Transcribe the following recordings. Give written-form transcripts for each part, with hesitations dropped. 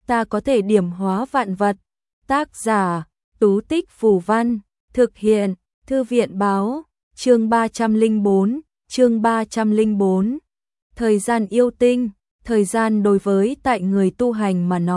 ta có thể điểm hóa vạn vật. Tác giả, Tú Tích Phù Văn, thực hiện, Thư viện Báo, chương 304. Thời gian yêu tinh, thời gian đối với tại người tu hành mà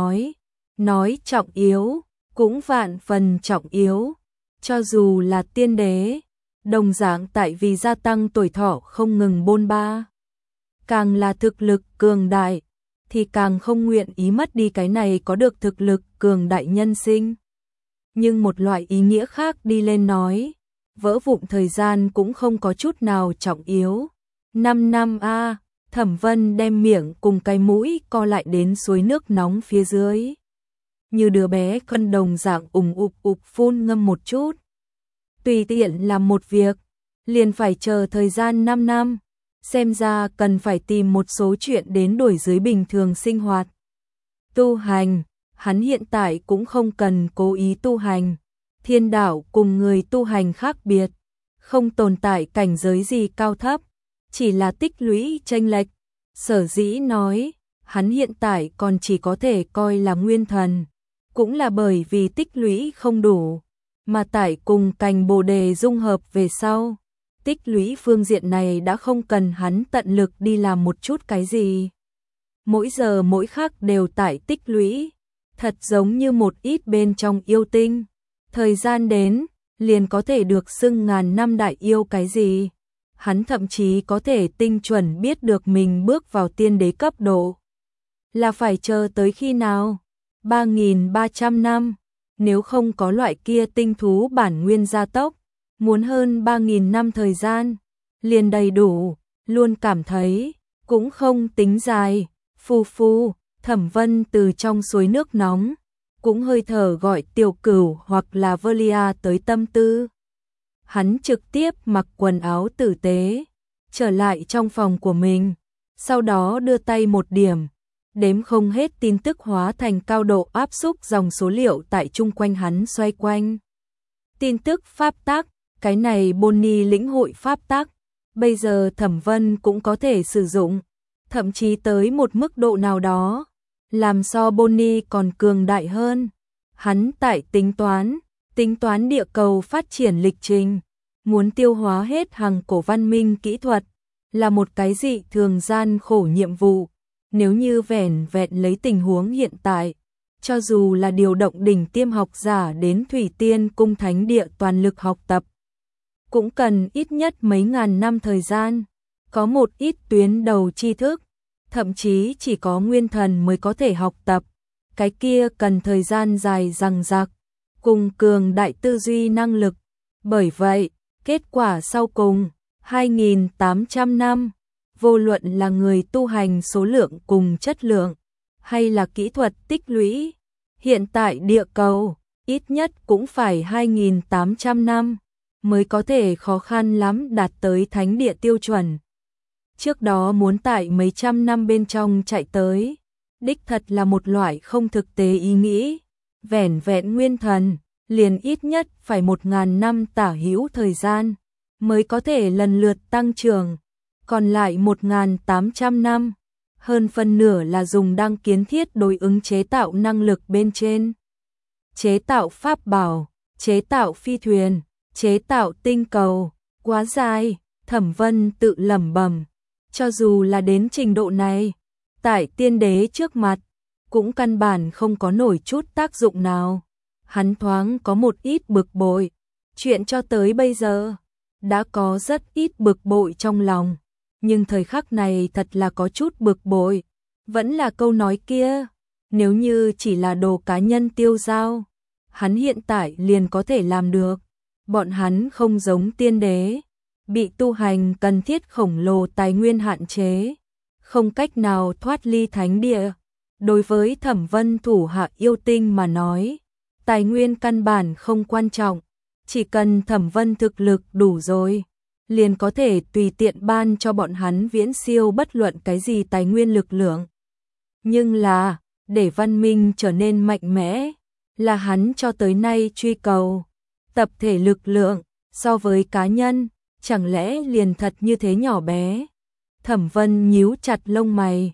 nói trọng yếu, cũng vạn phần trọng yếu. Cho dù là tiên đế, đồng dạng tại vì gia tăng tuổi thọ không ngừng bôn ba. Càng là thực lực cường đại, thì càng không nguyện ý mất đi cái này có được thực lực cường đại nhân sinh. Nhưng một loại ý nghĩa khác đi lên nói, vỡ vụn thời gian cũng không có chút nào trọng yếu. 5 năm a, Thẩm Vân đem miệng cùng cái mũi co lại đến suối nước nóng phía dưới. Như đứa bé cân đồng dạng ục phun ngâm một chút. Tùy tiện làm một việc, liền phải chờ thời gian 5 năm. Xem ra cần phải tìm một số chuyện đến đổi dưới bình thường sinh hoạt. Tu hành, hắn hiện tại cũng không cần cố ý tu hành. Thiên đạo cùng người tu hành khác biệt, không tồn tại cảnh giới gì cao thấp, chỉ là tích lũy chênh lệch. Sở dĩ nói, hắn hiện tại còn chỉ có thể coi là nguyên thần, cũng là bởi vì tích lũy không đủ, mà tại cùng cành bồ đề dung hợp về sau. Tích lũy phương diện này đã không cần hắn tận lực đi làm một chút cái gì. Mỗi giờ mỗi khắc đều tại tích lũy, thật giống như một ít bên trong yêu tinh. Thời gian đến, liền có thể được xưng ngàn năm đại yêu cái gì. Hắn thậm chí có thể tinh chuẩn biết được mình bước vào tiên đế cấp độ. Là phải chờ tới khi nào? 3.300 năm, nếu không có loại kia tinh thú bản nguyên gia tốc. Muốn hơn 3.000 năm thời gian, liền đầy đủ, luôn cảm thấy, cũng không tính dài. Phu, Thẩm Vân từ trong suối nước nóng, cũng hơi thở gọi Tiểu Cửu hoặc là Velia tới tâm tư. Hắn trực tiếp mặc quần áo tử tế, trở lại trong phòng của mình, sau đó đưa tay một điểm, đếm không hết tin tức hóa thành cao độ áp xúc dòng số liệu tại chung quanh hắn xoay quanh. Tin tức pháp tắc. Cái này Bonnie lĩnh hội pháp tắc, bây giờ Thẩm Vân cũng có thể sử dụng, thậm chí tới một mức độ nào đó, làm so Bonnie còn cường đại hơn. Hắn tại tính toán địa cầu phát triển lịch trình, muốn tiêu hóa hết hàng cổ văn minh kỹ thuật, là một cái dị thường gian khổ nhiệm vụ. Nếu như vẻn vẹn lấy tình huống hiện tại, cho dù là điều động đỉnh tiêm học giả đến Thủy Tiên Cung Thánh Địa toàn lực học tập, cũng cần ít nhất mấy ngàn năm thời gian. Có một ít tuyến đầu tri thức, thậm chí chỉ có nguyên thần mới có thể học tập. Cái kia cần thời gian dài dằng dặc, cùng cường đại tư duy năng lực. Bởi vậy, kết quả sau cùng, 2.800 năm, vô luận là người tu hành số lượng cùng chất lượng, hay là kỹ thuật tích lũy, hiện tại địa cầu, ít nhất cũng phải 2.800 năm. Mới có thể khó khăn lắm đạt tới thánh địa tiêu chuẩn. Trước đó muốn tại mấy trăm năm bên trong chạy tới, đích thật là một loại không thực tế ý nghĩ. Vẻn vẹn nguyên thần, liền ít nhất phải 1.000 năm tả hữu thời gian, mới có thể lần lượt tăng trưởng. Còn lại 1.800 năm, hơn phân nửa là dùng đăng kiến thiết đối ứng chế tạo năng lực bên trên. Chế tạo pháp bảo, chế tạo phi thuyền, chế tạo tinh cầu, quá dài. Thẩm Vân tự lẩm bẩm, cho dù là đến trình độ này, tại tiên đế trước mặt, cũng căn bản không có nổi chút tác dụng nào. Hắn thoáng có một ít bực bội, chuyện cho tới bây giờ, đã có rất ít bực bội trong lòng, nhưng thời khắc này thật là có chút bực bội. Vẫn là câu nói kia, nếu như chỉ là đồ cá nhân tiêu dao, hắn hiện tại liền có thể làm được. Bọn hắn không giống tiên đế, bị tu hành cần thiết khổng lồ tài nguyên hạn chế, không cách nào thoát ly thánh địa. Đối với Thẩm Vân thủ hạ yêu tinh mà nói, tài nguyên căn bản không quan trọng, chỉ cần Thẩm Vân thực lực đủ rồi, liền có thể tùy tiện ban cho bọn hắn viễn siêu bất luận cái gì tài nguyên lực lượng. Nhưng là, để văn minh trở nên mạnh mẽ, là hắn cho tới nay truy cầu. Tập thể lực lượng, so với cá nhân, chẳng lẽ liền thật như thế nhỏ bé? Thẩm Vân nhíu chặt lông mày,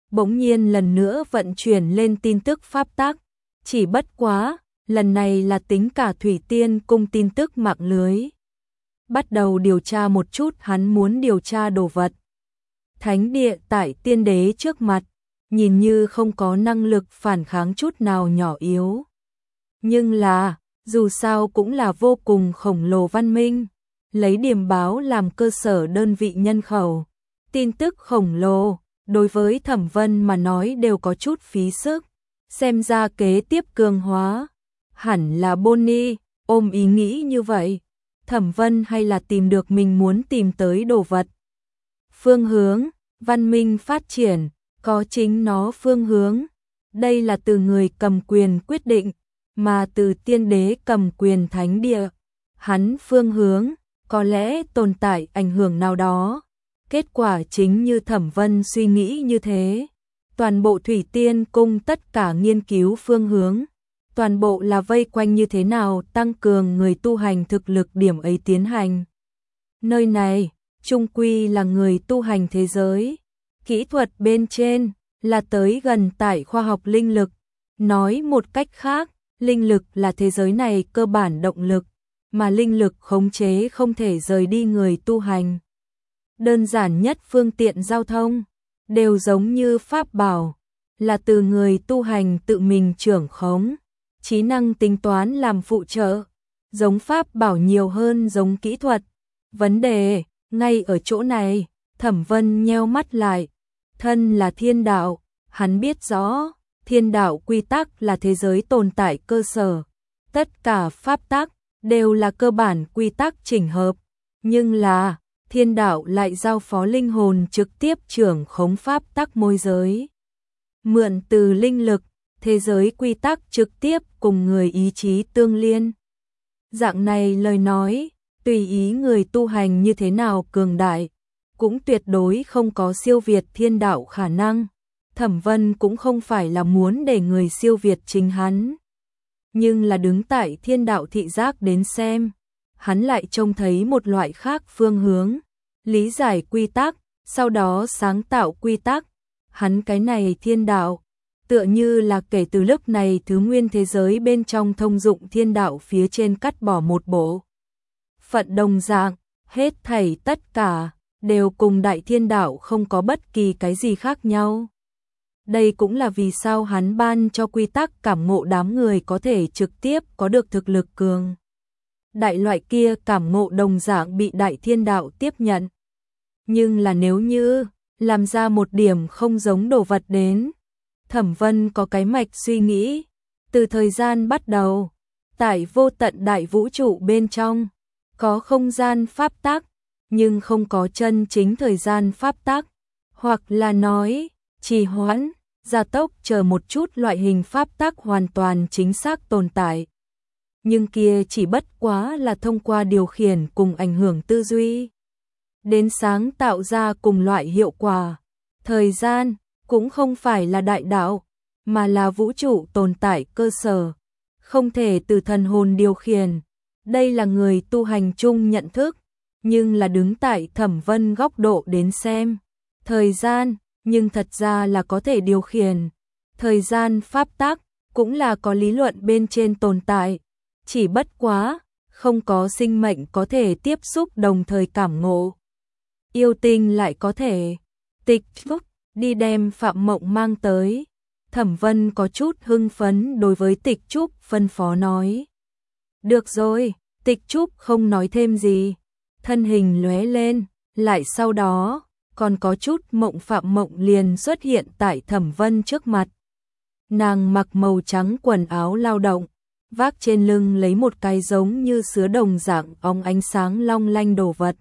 bỗng nhiên lần nữa vận chuyển lên tin tức pháp tắc, chỉ bất quá, lần này là tính cả Thủy Tiên Cung tin tức mạng lưới. Bắt đầu điều tra một chút hắn muốn điều tra đồ vật. Thánh địa tại tiên đế trước mặt, nhìn như không có năng lực phản kháng chút nào nhỏ yếu. Nhưng là, dù sao cũng là vô cùng khổng lồ văn minh, lấy điểm báo làm cơ sở đơn vị nhân khẩu. Tin tức khổng lồ, đối với Thẩm Vân mà nói đều có chút phí sức. Xem ra kế tiếp cường hóa, hẳn là Bonnie, ôm ý nghĩ như vậy. Thẩm Vân hay là tìm được mình muốn tìm tới đồ vật. Phương hướng, văn minh phát triển, có chính nó phương hướng. Đây là từ người cầm quyền quyết định, mà từ tiên đế cầm quyền thánh địa. Hắn phương hướng, có lẽ tồn tại ảnh hưởng nào đó. Kết quả chính như Thẩm Vân suy nghĩ như thế. Toàn bộ Thủy Tiên Cung tất cả nghiên cứu phương hướng. Toàn bộ là vây quanh như thế nào tăng cường người tu hành thực lực điểm ấy tiến hành. Nơi này, chung quy là người tu hành thế giới. Kỹ thuật bên trên là tới gần tại khoa học linh lực. Nói một cách khác, linh lực là thế giới này cơ bản động lực, mà linh lực khống chế không thể rời đi người tu hành. Đơn giản nhất phương tiện giao thông, đều giống như pháp bảo, là từ người tu hành tự mình trưởng khống. Trí năng tính toán làm phụ trợ, giống pháp bảo nhiều hơn giống kỹ thuật. Vấn đề, ngay ở chỗ này, Thẩm Vân nheo mắt lại. Thân là thiên đạo, hắn biết rõ, thiên đạo quy tắc là thế giới tồn tại cơ sở. Tất cả pháp tắc, đều là cơ bản quy tắc chỉnh hợp. Nhưng là, thiên đạo lại giao phó linh hồn trực tiếp trưởng khống pháp tắc môi giới. Mượn từ linh lực, thế giới quy tắc trực tiếp cùng người ý chí tương liên. Dạng này lời nói, tùy ý người tu hành như thế nào cường đại, cũng tuyệt đối không có siêu việt thiên đạo khả năng. Thẩm Vân cũng không phải là muốn để người siêu việt chính hắn, nhưng là đứng tại thiên đạo thị giác đến xem, hắn lại trông thấy một loại khác phương hướng, lý giải quy tắc, sau đó sáng tạo quy tắc. Hắn cái này thiên đạo, tựa như là kể từ lúc này thứ nguyên thế giới bên trong thông dụng thiên đạo phía trên cắt bỏ một bộ phận đồng dạng, hết thảy tất cả đều cùng đại thiên đạo không có bất kỳ cái gì khác nhau. Đây cũng là vì sao hắn ban cho quy tắc cảm ngộ đám người có thể trực tiếp có được thực lực cường. Đại loại kia cảm ngộ đồng dạng bị đại thiên đạo tiếp nhận. Nhưng là nếu như làm ra một điểm không giống đồ vật đến, Thẩm Vân có cái mạch suy nghĩ, từ thời gian bắt đầu, tại vô tận đại vũ trụ bên trong, có không gian pháp tắc, nhưng không có chân chính thời gian pháp tắc, hoặc là nói, trì hoãn, gia tốc chờ một chút loại hình pháp tắc hoàn toàn chính xác tồn tại. Nhưng kia chỉ bất quá là thông qua điều khiển cùng ảnh hưởng tư duy, đến sáng tạo ra cùng loại hiệu quả. Thời gian cũng không phải là đại đạo, mà là vũ trụ tồn tại cơ sở, không thể từ thần hồn điều khiển. Đây là người tu hành chung nhận thức, nhưng là đứng tại Thẩm Vân góc độ đến xem, thời gian, nhưng thật ra là có thể điều khiển. Thời gian pháp tắc cũng là có lý luận bên trên tồn tại, chỉ bất quá, không có sinh mệnh có thể tiếp xúc đồng thời cảm ngộ. Yêu tinh lại có thể tịch phúc đi đem Phạm Mộng mang tới. Thẩm Vân có chút hưng phấn đối với Tịch Trúc phân phó nói. Được rồi, Tịch Trúc không nói thêm gì. Thân hình lóe lên, lại sau đó, còn có chút mộng Phạm Mộng liền xuất hiện tại Thẩm Vân trước mặt. Nàng mặc màu trắng quần áo lao động, vác trên lưng lấy một cái giống như sứa đồng dạng óng ánh sáng long lanh đồ vật.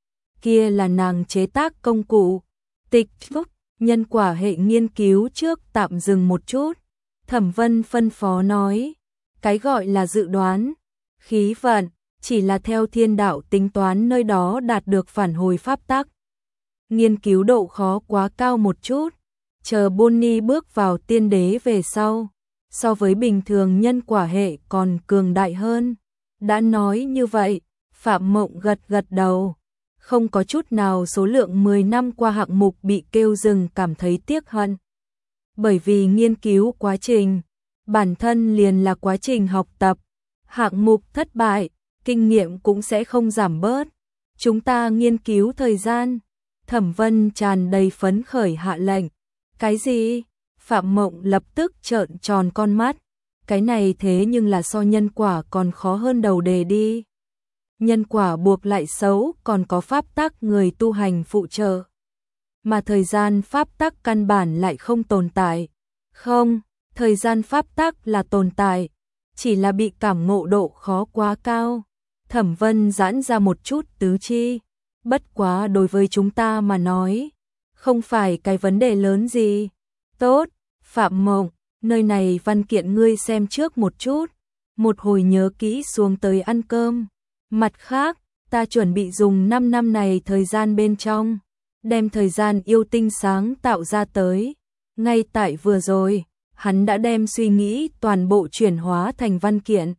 Kia là nàng chế tác công cụ. Tịch Trúc, nhân quả hệ nghiên cứu trước tạm dừng một chút. Thẩm Vân phân phó nói, cái gọi là dự đoán, khí vận, chỉ là theo thiên đạo tính toán nơi đó đạt được phản hồi pháp tắc. Nghiên cứu độ khó quá cao một chút, chờ Bonnie bước vào tiên đế về sau, so với bình thường nhân quả hệ còn cường đại hơn. Đã nói như vậy, Phạm Mộng gật gật đầu. Không có chút nào số lượng 10 năm qua hạng mục bị kêu dừng cảm thấy tiếc hận. bởi vì nghiên cứu quá trình, bản thân liền là quá trình học tập, hạng mục thất bại, kinh nghiệm cũng sẽ không giảm bớt. Chúng ta nghiên cứu thời gian. Thẩm Vân tràn đầy phấn khởi hạ lệnh. Cái gì? Phạm Mộng lập tức trợn tròn con mắt. Cái này thế nhưng là so nhân quả còn khó hơn đầu đề đi. Nhân quả buộc lại xấu, còn có pháp tắc người tu hành phụ trợ. Mà thời gian pháp tắc căn bản lại không tồn tại. Không, thời gian pháp tắc là tồn tại, chỉ là bị cảm ngộ độ khó quá cao. Thẩm Vân giãn ra một chút tứ chi. Bất quá đối với chúng ta mà nói, không phải cái vấn đề lớn gì. Tốt, Phạm Mộng, nơi này văn kiện ngươi xem trước một chút, một hồi nhớ kỹ xuống tới ăn cơm. Mặt khác, ta chuẩn bị dùng 5 năm này thời gian bên trong, đem thời gian yêu tinh sáng tạo ra tới. Ngay tại vừa rồi, hắn đã đem suy nghĩ toàn bộ chuyển hóa thành văn kiện.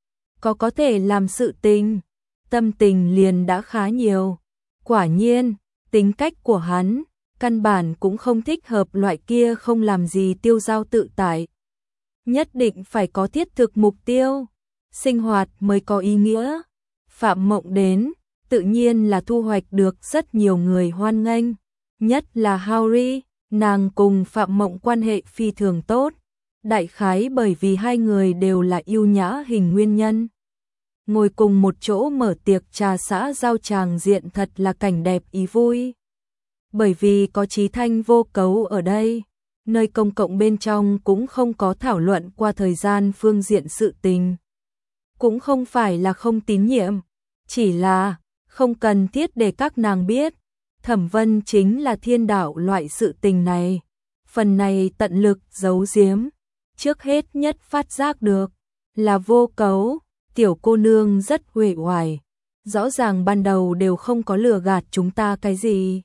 Có thể làm sự tình, tâm tình liền đã khá nhiều. Quả nhiên, tính cách của hắn, căn bản cũng không thích hợp loại kia không làm gì tiêu dao tự tại. Nhất định phải có thiết thực mục tiêu, sinh hoạt mới có ý nghĩa. Phạm Mộng đến, tự nhiên là thu hoạch được rất nhiều người hoan nghênh. Nhất là Harry, nàng cùng Phạm Mộng quan hệ phi thường tốt. Đại khái bởi vì hai người đều là yêu nhã hình nguyên nhân. Ngồi cùng một chỗ mở tiệc trà xã giao tràng diện thật là cảnh đẹp ý vui. Bởi vì có Chí Thanh Vô Cấu ở đây, nơi công cộng bên trong cũng không có thảo luận qua thời gian phương diện sự tình. Cũng không phải là không tín nhiệm, chỉ là không cần thiết để các nàng biết. Thẩm Vân chính là thiên đạo loại sự tình này. Phần này tận lực giấu giếm. Trước hết nhất phát giác được là Vô Cấu. Tiểu cô nương rất uể oải, rõ ràng ban đầu đều không có lừa gạt chúng ta cái gì.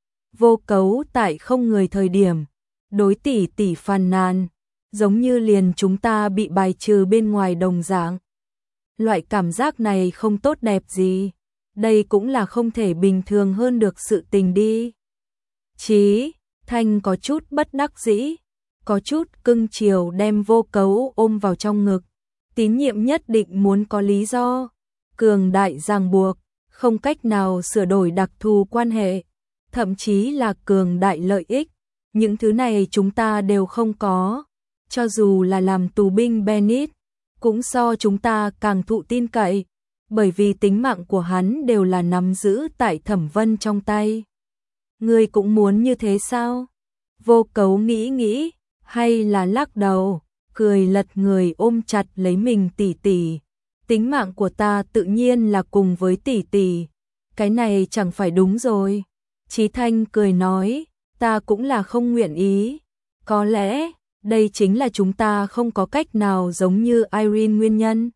Vô Cấu tại không người thời điểm, đối tỷ tỷ phàn nàn, giống như liền chúng ta bị bài trừ bên ngoài đồng dạng. Loại cảm giác này không tốt đẹp gì, đây cũng là không thể bình thường hơn được sự tình đi. Chí Thanh có chút bất đắc dĩ, có chút cưng chiều đem Vô Cấu ôm vào trong ngực. Tín nhiệm nhất định muốn có lý do, cường đại ràng buộc, không cách nào sửa đổi đặc thù quan hệ, thậm chí là cường đại lợi ích. Những thứ này chúng ta đều không có, cho dù là làm tù binh Bennett, cũng so chúng ta càng thụ tin cậy, bởi vì tính mạng của hắn đều là nắm giữ tại Thẩm Vân trong tay. Ngươi cũng muốn như thế sao? Vô Cấu nghĩ, hay là lắc đầu. Cười lật người ôm chặt lấy mình tỷ tỷ. Tính mạng của ta tự nhiên là cùng với tỷ tỷ. Cái này chẳng phải đúng rồi. Chí Thanh cười nói, ta cũng là không nguyện ý. Có lẽ, đây chính là chúng ta không có cách nào giống như Irene nguyên nhân.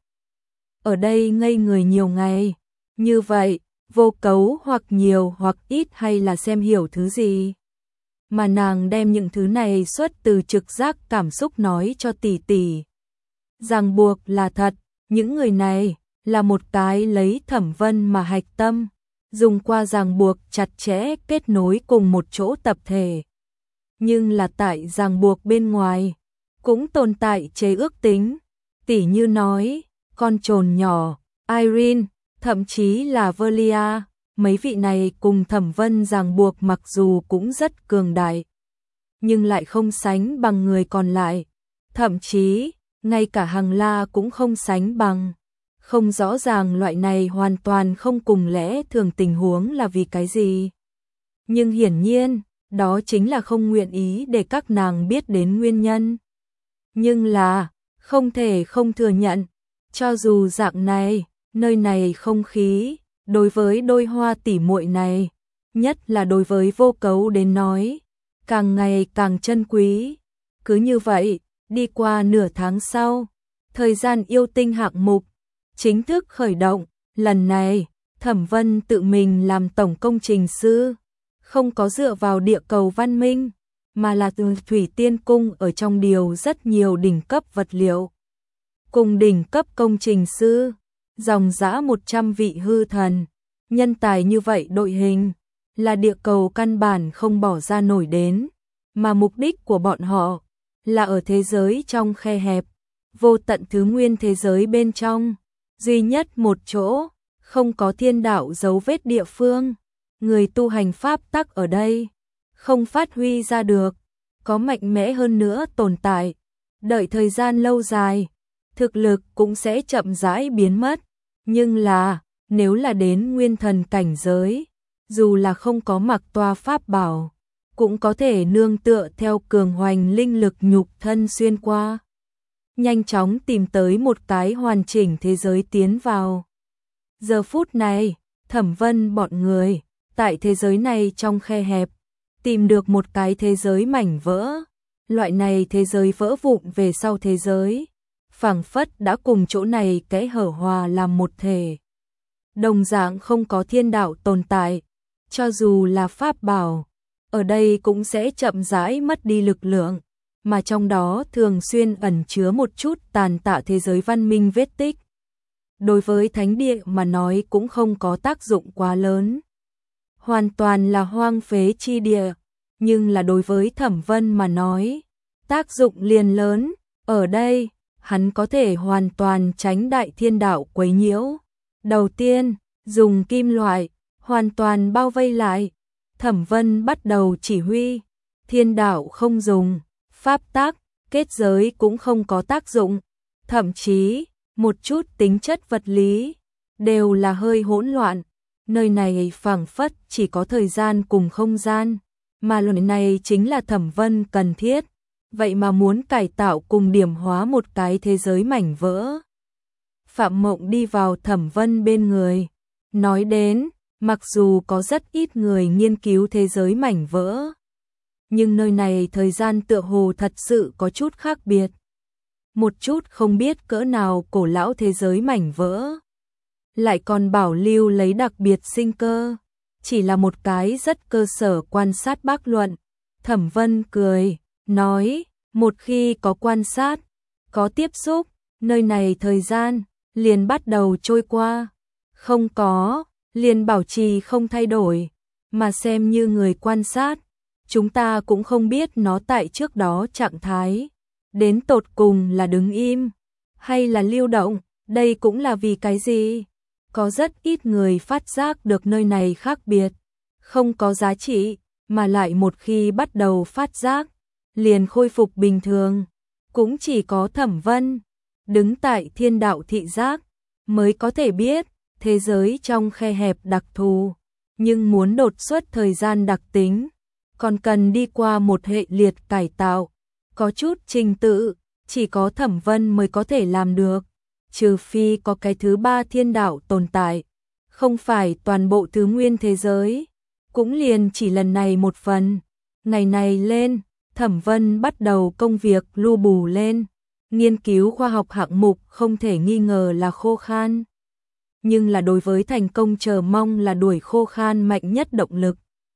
Ở đây ngây người nhiều ngày. Như vậy, Vô Cấu hoặc nhiều hoặc ít hay là xem hiểu thứ gì. Mà nàng đem những thứ này xuất từ trực giác cảm xúc nói cho tỷ tỷ. Ràng buộc là thật, những người này là một cái lấy Thẩm Vân mà hạch tâm, dùng qua ràng buộc chặt chẽ kết nối cùng một chỗ tập thể. Nhưng là tại ràng buộc bên ngoài, cũng tồn tại chế ước tính, tỉ như nói, con trồn nhỏ, Irene, thậm chí là Velia. Mấy vị này cùng Thẩm Vân ràng buộc mặc dù cũng rất cường đại, nhưng lại không sánh bằng người còn lại. Thậm chí, ngay cả Hằng La cũng không sánh bằng. Không rõ ràng loại này hoàn toàn không cùng lẽ thường tình huống là vì cái gì. Nhưng hiển nhiên, đó chính là không nguyện ý để các nàng biết đến nguyên nhân. Nhưng là, không thể không thừa nhận, cho dù dạng này, nơi này không khí, đối với đôi hoa tỉ muội này, nhất là đối với Vô Cấu đến nói, càng ngày càng chân quý. Cứ như vậy, đi qua nửa tháng sau, thời gian yêu tinh hạng mục chính thức khởi động. Lần này, Thẩm Vân tự mình làm tổng công trình sư, không có dựa vào địa cầu văn minh, mà là từ Thủy Tiên Cung ở trong điều rất nhiều đỉnh cấp vật liệu. Cùng đỉnh cấp công trình sư, dòng dã 100 vị hư thần, nhân tài như vậy đội hình, là địa cầu căn bản không bỏ ra nổi đến. mà mục đích của bọn họ là ở thế giới trong khe hẹp, vô tận thứ nguyên thế giới bên trong, duy nhất một chỗ, không có thiên đạo dấu vết địa phương, người tu hành pháp tắc ở đây không phát huy ra được, có mạnh mẽ hơn nữa tồn tại, đợi thời gian lâu dài, thực lực cũng sẽ chậm rãi biến mất, nhưng là, nếu là đến nguyên thần cảnh giới, dù là không có mặc toa pháp bảo, cũng có thể nương tựa theo cường hoành linh lực nhục thân xuyên qua, nhanh chóng tìm tới một cái hoàn chỉnh thế giới tiến vào. Giờ phút này, Thẩm Vân bọn người, tại thế giới này trong khe hẹp, tìm được một cái thế giới mảnh vỡ, loại này thế giới vỡ vụn về sau thế giới, phảng phất đã cùng chỗ này kẽ hở hòa làm một thể. Đồng dạng không có thiên đạo tồn tại, cho dù là pháp bảo, ở đây cũng sẽ chậm rãi mất đi lực lượng, mà trong đó thường xuyên ẩn chứa một chút tàn tạ thế giới văn minh vết tích. Đối với thánh địa mà nói cũng không có tác dụng quá lớn. Hoàn toàn là hoang phế chi địa, nhưng là đối với Thẩm Vân mà nói, tác dụng liền lớn, ở đây, hắn có thể hoàn toàn tránh đại thiên đạo quấy nhiễu. Đầu tiên, dùng kim loại, hoàn toàn bao vây lại, Thẩm Vân bắt đầu chỉ huy, thiên đạo không dùng, pháp tắc, kết giới cũng không có tác dụng, thậm chí, một chút tính chất vật lý, đều là hơi hỗn loạn, nơi này phảng phất chỉ có thời gian cùng không gian, mà lần này chính là Thẩm Vân cần thiết, vậy mà muốn cải tạo cùng điểm hóa một cái thế giới mảnh vỡ. Phạm Mộng đi vào Thẩm Vân bên người, nói đến, mặc dù có rất ít người nghiên cứu thế giới mảnh vỡ, nhưng nơi này thời gian tựa hồ thật sự có chút khác biệt. Một chút không biết cỡ nào cổ lão thế giới mảnh vỡ, lại còn bảo lưu lấy đặc biệt sinh cơ, chỉ là một cái rất cơ sở quan sát bác luận. Thẩm Vân cười, nói, một khi có quan sát, có tiếp xúc, nơi này thời gian liền bắt đầu trôi qua, không có, liền bảo trì không thay đổi, mà xem như người quan sát, chúng ta cũng không biết nó tại trước đó trạng thái, đến tột cùng là đứng im, hay là lưu động, đây cũng là vì cái gì? Có rất ít người phát giác được nơi này khác biệt, không có giá trị, mà lại một khi bắt đầu phát giác, liền khôi phục bình thường, cũng chỉ có Thẩm Vân, đứng tại thiên đạo thị giác, mới có thể biết, thế giới trong khe hẹp đặc thù, nhưng muốn đột xuất thời gian đặc tính, còn cần đi qua một hệ liệt cải tạo, có chút trình tự, chỉ có Thẩm Vân mới có thể làm được, trừ phi có cái thứ ba thiên đạo tồn tại, không phải toàn bộ thứ nguyên thế giới, cũng liền chỉ lần này một phần. Ngày này lên, Thẩm Vân bắt đầu công việc lu bù lên, nghiên cứu khoa học hạng mục không thể nghi ngờ là khô khan, nhưng là đối với thành công chờ mong là đuổi khô khan mạnh nhất động lực.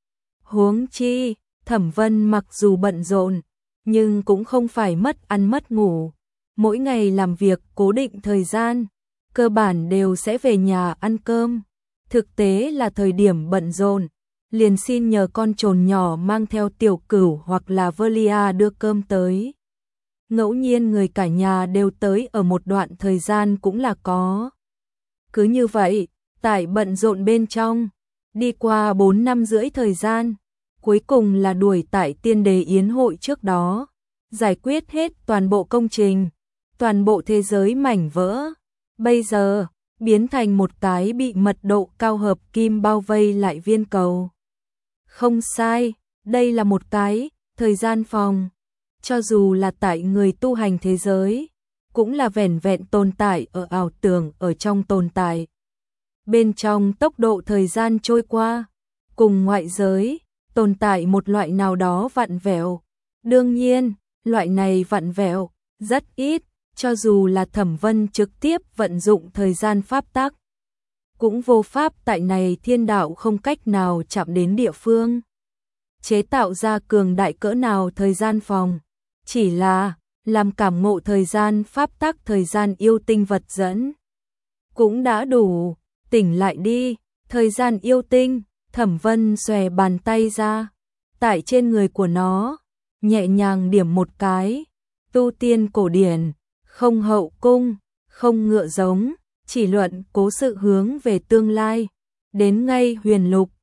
Huống chi, Thẩm Vân mặc dù bận rộn, nhưng cũng không phải mất ăn mất ngủ, mỗi ngày làm việc cố định thời gian, cơ bản đều sẽ về nhà ăn cơm. Thực tế là thời điểm bận rộn, liền xin nhờ con trồn nhỏ mang theo Tiểu Cửu hoặc là Velia đưa cơm tới. Ngẫu nhiên người cả nhà đều tới ở một đoạn thời gian cũng là có. Cứ như vậy, tại bận rộn bên trong, đi qua 4 năm rưỡi thời gian, cuối cùng là đuổi tại tiên đế yến hội trước đó, giải quyết hết toàn bộ công trình, toàn bộ thế giới mảnh vỡ. Bây giờ, biến thành một cái bị mật độ cao hợp kim bao vây lại viên cầu. Không sai, đây là một cái thời gian phòng, cho dù là tại người tu hành thế giới, cũng là vẻn vẹn tồn tại ở ảo tưởng ở trong tồn tại. Bên trong tốc độ thời gian trôi qua, cùng ngoại giới, tồn tại một loại nào đó vặn vẹo. Đương nhiên, loại này vặn vẹo, rất ít, cho dù là Thẩm Vân trực tiếp vận dụng thời gian pháp tắc, cũng vô pháp tại này thiên đạo không cách nào chạm đến địa phương. Chế tạo ra cường đại cỡ nào thời gian phòng, chỉ là làm cảm ngộ thời gian pháp tắc thời gian yêu tinh vật dẫn. Cũng đã đủ, tỉnh lại đi, thời gian yêu tinh, Thẩm Vân xòe bàn tay ra, tại trên người của nó, nhẹ nhàng điểm một cái, tu tiên cổ điển, không hậu cung, không ngựa giống, chỉ luận cố sự hướng về tương lai, đến ngay huyền lục,